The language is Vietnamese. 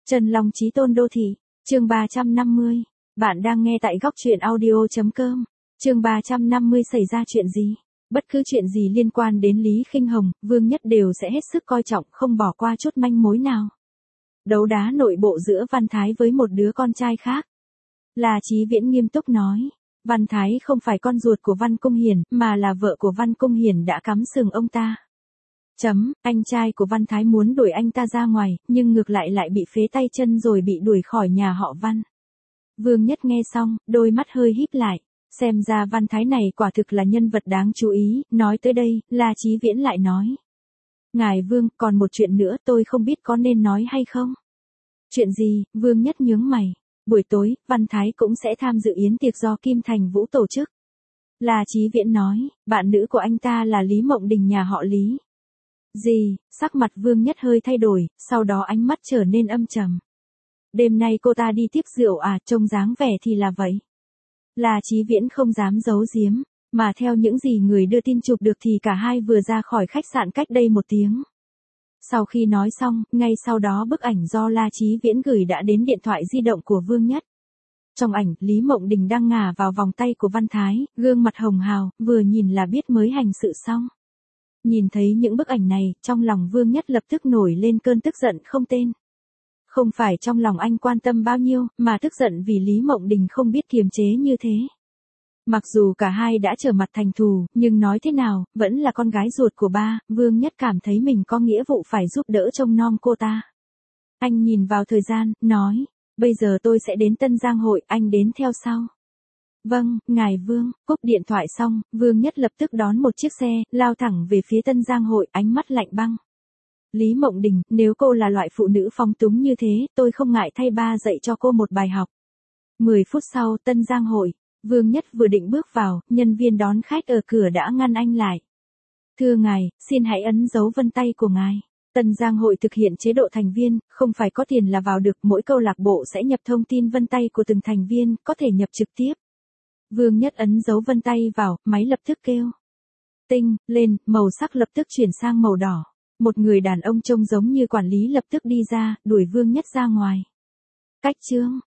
Trần Long Chí Tôn Đô Thị, chương 350. Bạn đang nghe tại góc truyện audio.com. Chương 350 xảy ra chuyện gì? Bất cứ chuyện gì liên quan đến Lý Khinh Hồng, Vương Nhất đều sẽ hết sức coi trọng, không bỏ qua chút manh mối nào. Đấu đá nội bộ giữa Văn Thái với một đứa con trai khác. La Chí Viễn nghiêm túc nói, Văn Thái không phải con ruột của Văn Cung Hiển, mà là vợ của Văn Cung Hiển đã cắm sừng ông ta. Anh trai của Văn Thái muốn đuổi anh ta ra ngoài, nhưng ngược lại bị phế tay chân rồi bị đuổi khỏi nhà họ Văn. Vương Nhất nghe xong, đôi mắt hơi híp lại, xem ra Văn Thái này quả thực là nhân vật đáng chú ý, nói tới đây, La Chí Viễn lại nói. Ngài Vương, còn một chuyện nữa tôi không biết có nên nói hay không? Chuyện gì? Vương Nhất nhướng mày. Buổi tối, Văn Thái cũng sẽ tham dự yến tiệc do Kim Thành Vũ tổ chức. La Chí Viễn nói, bạn nữ của anh ta là Lý Mộng Đình nhà họ Lý. Gì? Sắc mặt Vương Nhất hơi thay đổi, sau đó ánh mắt trở nên âm trầm. Đêm nay cô ta đi tiếp rượu à, trông dáng vẻ thì là vậy. La Chí Viễn không dám giấu giếm, mà theo những gì người đưa tin chụp được thì cả hai vừa ra khỏi khách sạn cách đây 1 tiếng. Sau khi nói xong, ngay sau đó bức ảnh do La Chí Viễn gửi đã đến điện thoại di động của Vương Nhất. Trong ảnh, Lý Mộng Đình đang ngả vào vòng tay của Văn Thái, gương mặt hồng hào, vừa nhìn là biết mới hành sự xong. Nhìn thấy những bức ảnh này, trong lòng Vương Nhất lập tức nổi lên cơn tức giận không tên. Không phải trong lòng anh quan tâm bao nhiêu, mà tức giận vì Lý Mộng Đình không biết kiềm chế như thế. Mặc dù cả hai đã trở mặt thành thù, nhưng nói thế nào, vẫn là con gái ruột của ba, Vương Nhất cảm thấy mình có nghĩa vụ phải giúp đỡ trông nom cô ta. Anh nhìn vào thời gian, nói, bây giờ tôi sẽ đến Tân Giang hội, anh đến theo sau. Vâng, ngài Vương. Cúp điện thoại xong, Vương Nhất lập tức đón một chiếc xe, lao thẳng về phía Tân Giang hội, ánh mắt lạnh băng. Lý Mộng Đình, nếu cô là loại phụ nữ phóng túng như thế, tôi không ngại thay ba dạy cho cô một bài học. 10 phút sau, Tân Giang hội, Vương Nhất vừa định bước vào, nhân viên đón khách ở cửa đã ngăn anh lại. Thưa ngài, xin hãy ấn dấu vân tay của ngài. Tân Giang hội thực hiện chế độ thành viên, không phải có tiền là vào được, mỗi câu lạc bộ sẽ nhập thông tin vân tay của từng thành viên, có thể nhập trực tiếp. Vương Nhất ấn dấu vân tay vào, máy lập tức kêu. Tinh, lên, màu sắc lập tức chuyển sang màu đỏ. Một người đàn ông trông giống như quản lý lập tức đi ra, đuổi Vương Nhất ra ngoài. Cách chương,